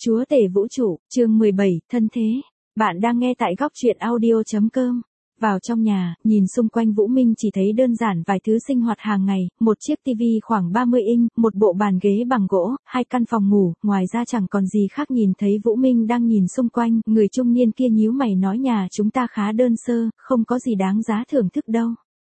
Chúa tể vũ trụ, chương 17, thân thế. Bạn đang nghe tại góc truyện audio.com. Vào trong nhà, nhìn xung quanh Vũ Minh chỉ thấy đơn giản vài thứ sinh hoạt hàng ngày, một chiếc tivi khoảng 30 inch, một bộ bàn ghế bằng gỗ, hai căn phòng ngủ, ngoài ra chẳng còn gì khác. Nhìn thấy Vũ Minh đang nhìn xung quanh, người trung niên kia nhíu mày nói nhà chúng ta khá đơn sơ, không có gì đáng giá thưởng thức đâu.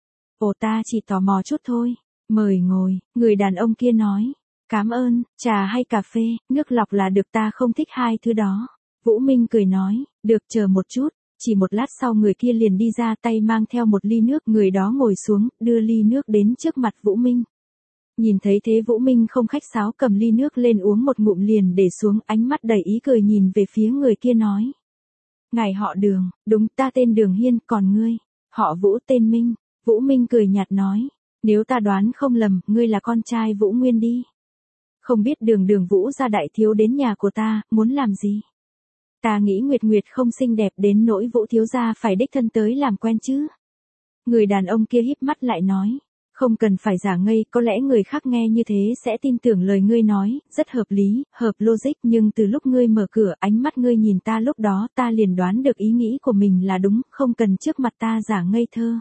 Ồ, ta chỉ tò mò chút thôi, mời ngồi, người đàn ông kia nói. Cảm ơn, trà hay cà phê, nước lọc là được, ta không thích hai thứ đó. Vũ Minh cười nói, được, chờ một chút. Chỉ một lát sau người kia liền đi ra, tay mang theo một ly nước, người đó ngồi xuống, đưa ly nước đến trước mặt Vũ Minh. Nhìn thấy thế Vũ Minh không khách sáo cầm ly nước lên uống một ngụm liền để xuống, ánh mắt đầy ý cười nhìn về phía người kia nói. Ngài họ Đường, đúng, ta tên Đường Hiên, còn ngươi? Họ Vũ, tên Minh. Vũ Minh cười nhạt nói, nếu ta đoán không lầm, ngươi là con trai Vũ Nguyên đi. Không biết Đường Vũ gia đại thiếu đến nhà của ta, muốn làm gì? Ta nghĩ Nguyệt không xinh đẹp đến nỗi Vũ thiếu gia phải đích thân tới làm quen chứ. Người đàn ông kia híp mắt lại nói, không cần phải giả ngây, có lẽ người khác nghe như thế sẽ tin tưởng lời ngươi nói, rất hợp lý, hợp logic, nhưng từ lúc ngươi mở cửa, ánh mắt ngươi nhìn ta lúc đó, ta liền đoán được ý nghĩ của mình là đúng, không cần trước mặt ta giả ngây thơ.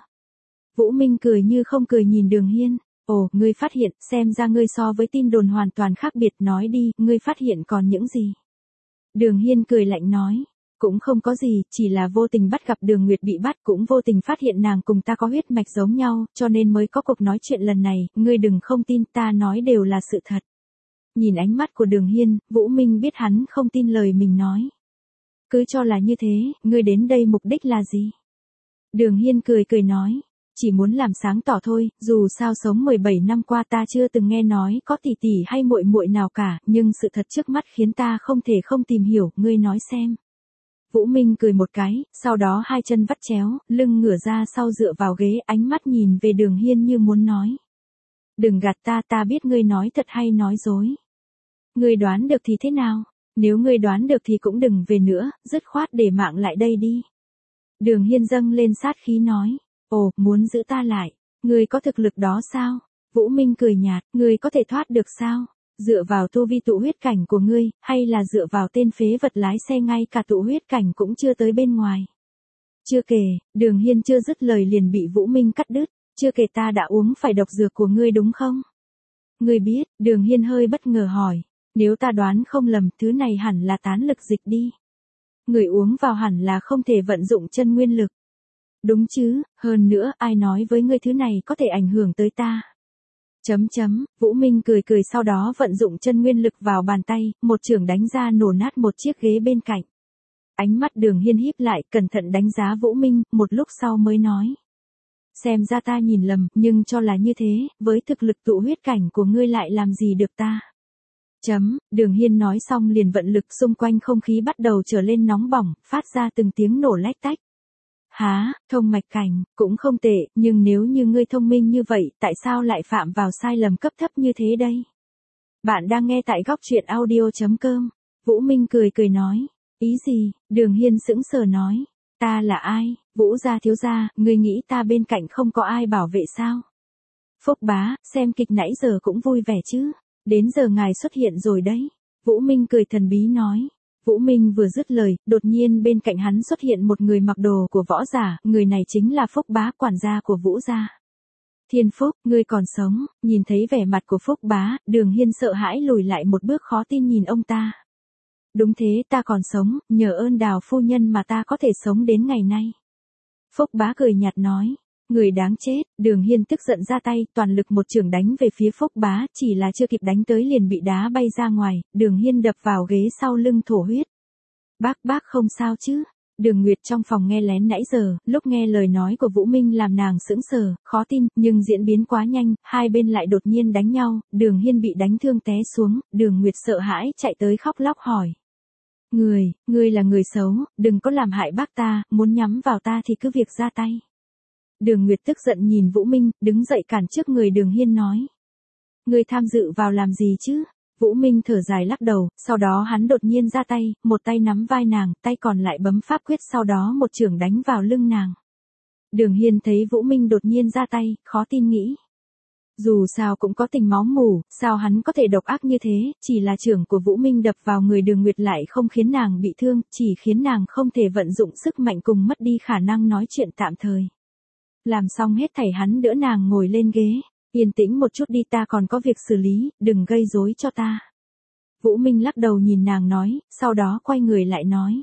Vũ Minh cười như không cười nhìn Đường Hiên. Ồ, ngươi phát hiện, xem ra ngươi so với tin đồn hoàn toàn khác biệt, nói đi, ngươi phát hiện còn những gì? Đường Hiên cười lạnh nói, cũng không có gì, chỉ là vô tình bắt gặp Đường Nguyệt bị bắt, cũng vô tình phát hiện nàng cùng ta có huyết mạch giống nhau, cho nên mới có cuộc nói chuyện lần này, ngươi đừng không tin, ta nói đều là sự thật. Nhìn ánh mắt của Đường Hiên, Vũ Minh biết hắn không tin lời mình nói. Cứ cho là như thế, ngươi đến đây mục đích là gì? Đường Hiên cười nói. Chỉ muốn làm sáng tỏ thôi, dù sao sống 17 năm qua ta chưa từng nghe nói có tỷ tỷ hay muội muội nào cả, nhưng sự thật trước mắt khiến ta không thể không tìm hiểu, ngươi nói xem. Vũ Minh cười một cái, sau đó hai chân vắt chéo, lưng ngửa ra sau dựa vào ghế, ánh mắt nhìn về Đường Hiên như muốn nói. Đừng gạt ta, ta biết ngươi nói thật hay nói dối. Ngươi đoán được thì thế nào? Nếu ngươi đoán được thì cũng đừng về nữa, dứt khoát để mạng lại đây đi. Đường Hiên dâng lên sát khí nói. Ồ, muốn giữ ta lại, ngươi có thực lực đó sao? Vũ Minh cười nhạt, ngươi có thể thoát được sao? Dựa vào tu vi tụ huyết cảnh của ngươi, hay là dựa vào tên phế vật lái xe ngay cả tụ huyết cảnh cũng chưa tới bên ngoài? Chưa kể, Đường Hiên chưa dứt lời liền bị Vũ Minh cắt đứt, chưa kể ta đã uống phải độc dược của ngươi đúng không? Ngươi biết, Đường Hiên hơi bất ngờ hỏi, nếu ta đoán không lầm, thứ này hẳn là tán lực dịch đi. Người uống vào hẳn là không thể vận dụng chân nguyên lực. Đúng chứ, hơn nữa, ai nói với ngươi thứ này có thể ảnh hưởng tới ta. Vũ Minh cười sau đó vận dụng chân nguyên lực vào bàn tay, một chưởng đánh ra nổ nát một chiếc ghế bên cạnh. Ánh mắt Đường Hiên híp lại, cẩn thận đánh giá Vũ Minh, một lúc sau mới nói. Xem ra ta nhìn lầm, nhưng cho là như thế, với thực lực tụ huyết cảnh của ngươi lại làm gì được ta. Đường Hiên nói xong liền vận lực, xung quanh không khí bắt đầu trở lên nóng bỏng, phát ra từng tiếng nổ lách tách. Hả, thông mạch cảnh, cũng không tệ, nhưng nếu như ngươi thông minh như vậy, tại sao lại phạm vào sai lầm cấp thấp như thế đây? Bạn đang nghe tại góc truyện audio.com. Vũ Minh cười nói. Ý gì? Đường Hiên sững sờ nói. Ta là ai? Vũ gia thiếu gia, ngươi nghĩ ta bên cạnh không có ai bảo vệ sao? Phúc bá, xem kịch nãy giờ cũng vui vẻ chứ? Đến giờ ngài xuất hiện rồi đấy. Vũ Minh cười thần bí nói. Vũ Minh vừa dứt lời, đột nhiên bên cạnh hắn xuất hiện một người mặc đồ của võ giả, người này chính là Phúc bá, quản gia của Vũ gia. Thiên Phúc, ngươi còn sống? Nhìn thấy vẻ mặt của Phúc bá, Đường Hiên sợ hãi lùi lại một bước, khó tin nhìn ông ta. Đúng thế, ta còn sống, nhờ ơn Đào phu nhân mà ta có thể sống đến ngày nay. Phúc bá cười nhạt nói. Người đáng chết. Đường Hiên tức giận ra tay, toàn lực một chưởng đánh về phía Phúc bá, chỉ là chưa kịp đánh tới liền bị đá bay ra ngoài, Đường Hiên đập vào ghế sau lưng thổ huyết. Bác không sao chứ? Đường Nguyệt trong phòng nghe lén nãy giờ, lúc nghe lời nói của Vũ Minh làm nàng sững sờ, khó tin, nhưng diễn biến quá nhanh, hai bên lại đột nhiên đánh nhau, Đường Hiên bị đánh thương té xuống, Đường Nguyệt sợ hãi chạy tới khóc lóc hỏi. Ngươi là người xấu, đừng có làm hại bác ta, muốn nhắm vào ta thì cứ việc ra tay. Đường Nguyệt tức giận nhìn Vũ Minh, đứng dậy cản trước người Đường Hiên nói. Ngươi tham dự vào làm gì chứ? Vũ Minh thở dài lắc đầu, sau đó hắn đột nhiên ra tay, một tay nắm vai nàng, tay còn lại bấm pháp quyết, sau đó một chưởng đánh vào lưng nàng. Đường Hiên thấy Vũ Minh đột nhiên ra tay, khó tin nghĩ. Dù sao cũng có tình máu mủ, sao hắn có thể độc ác như thế, chỉ là trưởng của Vũ Minh đập vào người Đường Nguyệt lại không khiến nàng bị thương, chỉ khiến nàng không thể vận dụng sức mạnh cùng mất đi khả năng nói chuyện tạm thời. Làm xong hết thảy hắn đỡ nàng ngồi lên ghế, yên tĩnh một chút đi, ta còn có việc xử lý, đừng gây rối cho ta. Vũ Minh lắc đầu nhìn nàng nói, sau đó quay người lại nói.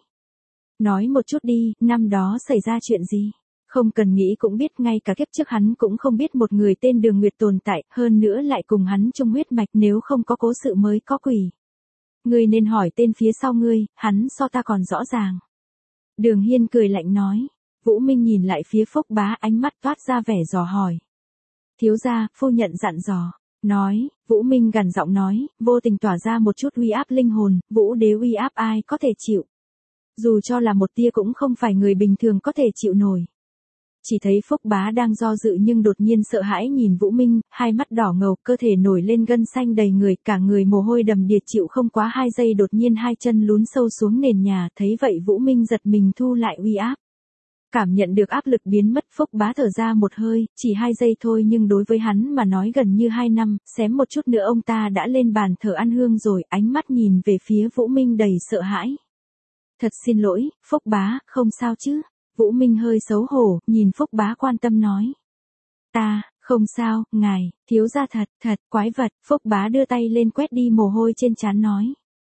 Nói một chút đi, năm đó xảy ra chuyện gì? Không cần nghĩ cũng biết, ngay cả kiếp trước hắn cũng không biết một người tên Đường Nguyệt tồn tại, hơn nữa lại cùng hắn chung huyết mạch, nếu không có cố sự mới có quỷ. Ngươi nên hỏi tên phía sau ngươi, hắn so ta còn rõ ràng. Đường Hiên cười lạnh nói. Vũ Minh nhìn lại phía Phúc Bá, ánh mắt toát ra vẻ dò hỏi. Thiếu gia, phu nhận dặn dò. Nói, Vũ Minh gằn giọng nói, vô tình tỏa ra một chút uy áp linh hồn, Vũ đế uy áp ai có thể chịu. Dù cho là một tia cũng không phải người bình thường có thể chịu nổi. Chỉ thấy Phúc Bá đang do dự nhưng đột nhiên sợ hãi nhìn Vũ Minh, hai mắt đỏ ngầu, cơ thể nổi lên gân xanh đầy người, cả người mồ hôi đầm đìa, chịu không quá 2 giây đột nhiên hai chân lún sâu xuống nền nhà, thấy vậy Vũ Minh giật mình thu lại uy áp. Cảm nhận được áp lực biến mất, Phúc Bá thở ra một hơi, chỉ 2 giây thôi nhưng đối với hắn mà nói gần như 2 năm, xém một chút nữa ông ta đã lên bàn thờ ăn hương rồi, ánh mắt nhìn về phía Vũ Minh đầy sợ hãi. Thật xin lỗi, Phúc Bá, không sao chứ? Vũ Minh hơi xấu hổ, nhìn Phúc Bá quan tâm nói. Ta, không sao, ngài, thiếu gia thật, quái vật, Phúc Bá đưa tay lên quét đi mồ hôi trên trán nói.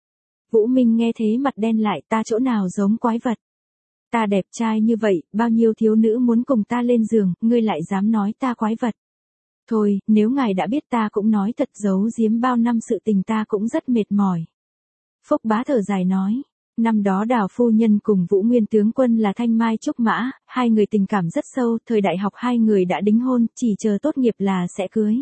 Vũ Minh nghe thế mặt đen lại, ta chỗ nào giống quái vật? Ta đẹp trai như vậy, bao nhiêu thiếu nữ muốn cùng ta lên giường, ngươi lại dám nói ta quái vật. Thôi, nếu ngài đã biết ta cũng nói thật, giấu giếm bao năm sự tình ta cũng rất mệt mỏi. Phúc Bá thở dài nói. Năm đó Đào phu nhân cùng Vũ Nguyên tướng quân là thanh mai trúc mã, hai người tình cảm rất sâu, thời đại học hai người đã đính hôn, chỉ chờ tốt nghiệp là sẽ cưới.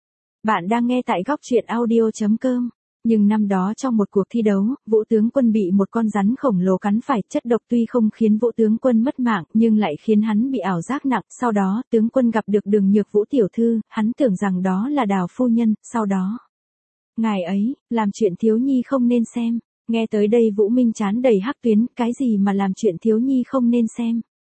Bạn đang nghe tại góc truyện audio.com. Nhưng năm đó trong một cuộc thi đấu, Vũ tướng quân bị một con rắn khổng lồ cắn phải, chất độc tuy không khiến Vũ tướng quân mất mạng, nhưng lại khiến hắn bị ảo giác nặng. Sau đó, tướng quân gặp được Đường Nhược Vũ tiểu thư, hắn tưởng rằng đó là Đào phu nhân, sau đó. Ngài ấy, làm chuyện thiếu nhi không nên xem. Nghe tới đây Vũ Minh trán đầy hắc tuyến, cái gì mà làm chuyện thiếu nhi không nên xem.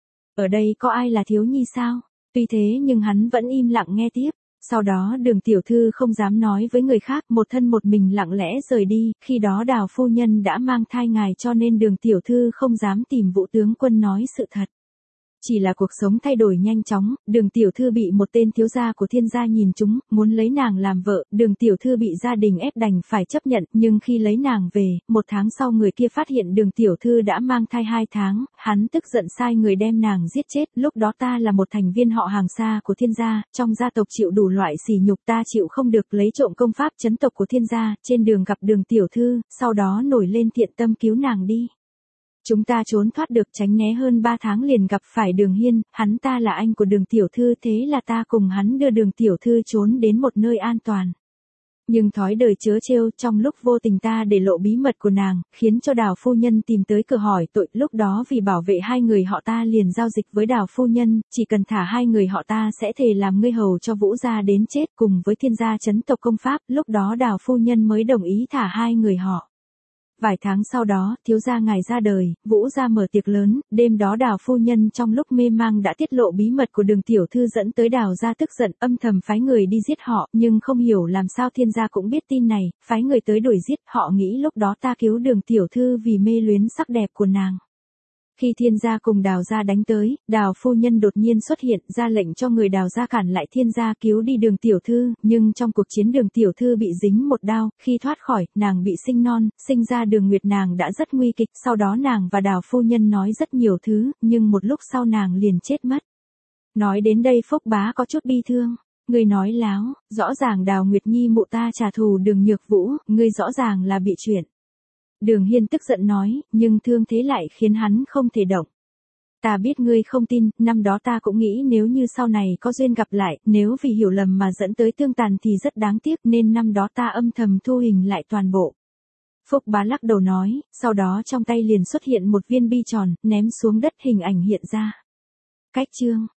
Ở đây có ai là thiếu nhi sao? Tuy thế nhưng hắn vẫn im lặng nghe tiếp. Sau đó Đường tiểu thư không dám nói với người khác, một thân một mình lặng lẽ rời đi, khi đó Đào phu nhân đã mang thai ngài cho nên Đường tiểu thư không dám tìm Vũ tướng quân nói sự thật. Chỉ là cuộc sống thay đổi nhanh chóng, Đường tiểu thư bị một tên thiếu gia của Thiên gia nhìn trúng, muốn lấy nàng làm vợ, Đường tiểu thư bị gia đình ép đành phải chấp nhận, nhưng khi lấy nàng về, 1 tháng sau người kia phát hiện Đường tiểu thư đã mang thai 2 tháng, hắn tức giận sai người đem nàng giết chết, lúc đó ta là một thành viên họ hàng xa của Thiên gia, trong gia tộc chịu đủ loại sỉ nhục, ta chịu không được lấy trộm công pháp trấn tộc của Thiên gia, trên đường gặp Đường tiểu thư, sau đó nổi lên thiện tâm cứu nàng đi. Chúng ta trốn thoát được, tránh né hơn 3 tháng liền gặp phải Đường Hiên, hắn ta là anh của Đường tiểu thư, thế là ta cùng hắn đưa Đường tiểu thư trốn đến một nơi an toàn. Nhưng thói đời chớ trêu, trong lúc vô tình ta để lộ bí mật của nàng, khiến cho Đào phu nhân tìm tới cửa hỏi tội, lúc đó vì bảo vệ hai người họ ta liền giao dịch với Đào phu nhân, chỉ cần thả hai người họ ta sẽ thề làm ngươi hầu cho Vũ gia đến chết, cùng với Thiên gia trấn tộc công pháp, lúc đó Đào phu nhân mới đồng ý thả hai người họ. Vài tháng sau đó, thiếu gia ngài ra đời, Vũ gia mở tiệc lớn, đêm đó Đào phu nhân trong lúc mê mang đã tiết lộ bí mật của Đường tiểu thư, dẫn tới Đào gia tức giận, âm thầm phái người đi giết họ, nhưng không hiểu làm sao Thiên gia cũng biết tin này, phái người tới đuổi giết, họ nghĩ lúc đó ta cứu Đường tiểu thư vì mê luyến sắc đẹp của nàng. Khi Thiên gia cùng Đào gia đánh tới, Đào phu nhân đột nhiên xuất hiện, ra lệnh cho người Đào gia cản lại Thiên gia cứu đi Đường tiểu thư, nhưng trong cuộc chiến Đường tiểu thư bị dính một đao, khi thoát khỏi, nàng bị sinh non, sinh ra Đường Nguyệt nàng đã rất nguy kịch, sau đó nàng và Đào phu nhân nói rất nhiều thứ, nhưng một lúc sau nàng liền chết mất. Nói đến đây Phúc Bá có chút bi thương. Ngươi nói láo, rõ ràng Đào Nguyệt Nhi mụ ta trả thù Đường Nhược Vũ, ngươi rõ ràng là bị chuyện. Đường Hiên tức giận nói, nhưng thương thế lại khiến hắn không thể động. Ta biết ngươi không tin, năm đó ta cũng nghĩ nếu như sau này có duyên gặp lại, nếu vì hiểu lầm mà dẫn tới tương tàn thì rất đáng tiếc, nên năm đó ta âm thầm thu hình lại toàn bộ. Phúc Bá lắc đầu nói, sau đó trong tay liền xuất hiện một viên bi tròn, ném xuống đất, hình ảnh hiện ra. Cách chương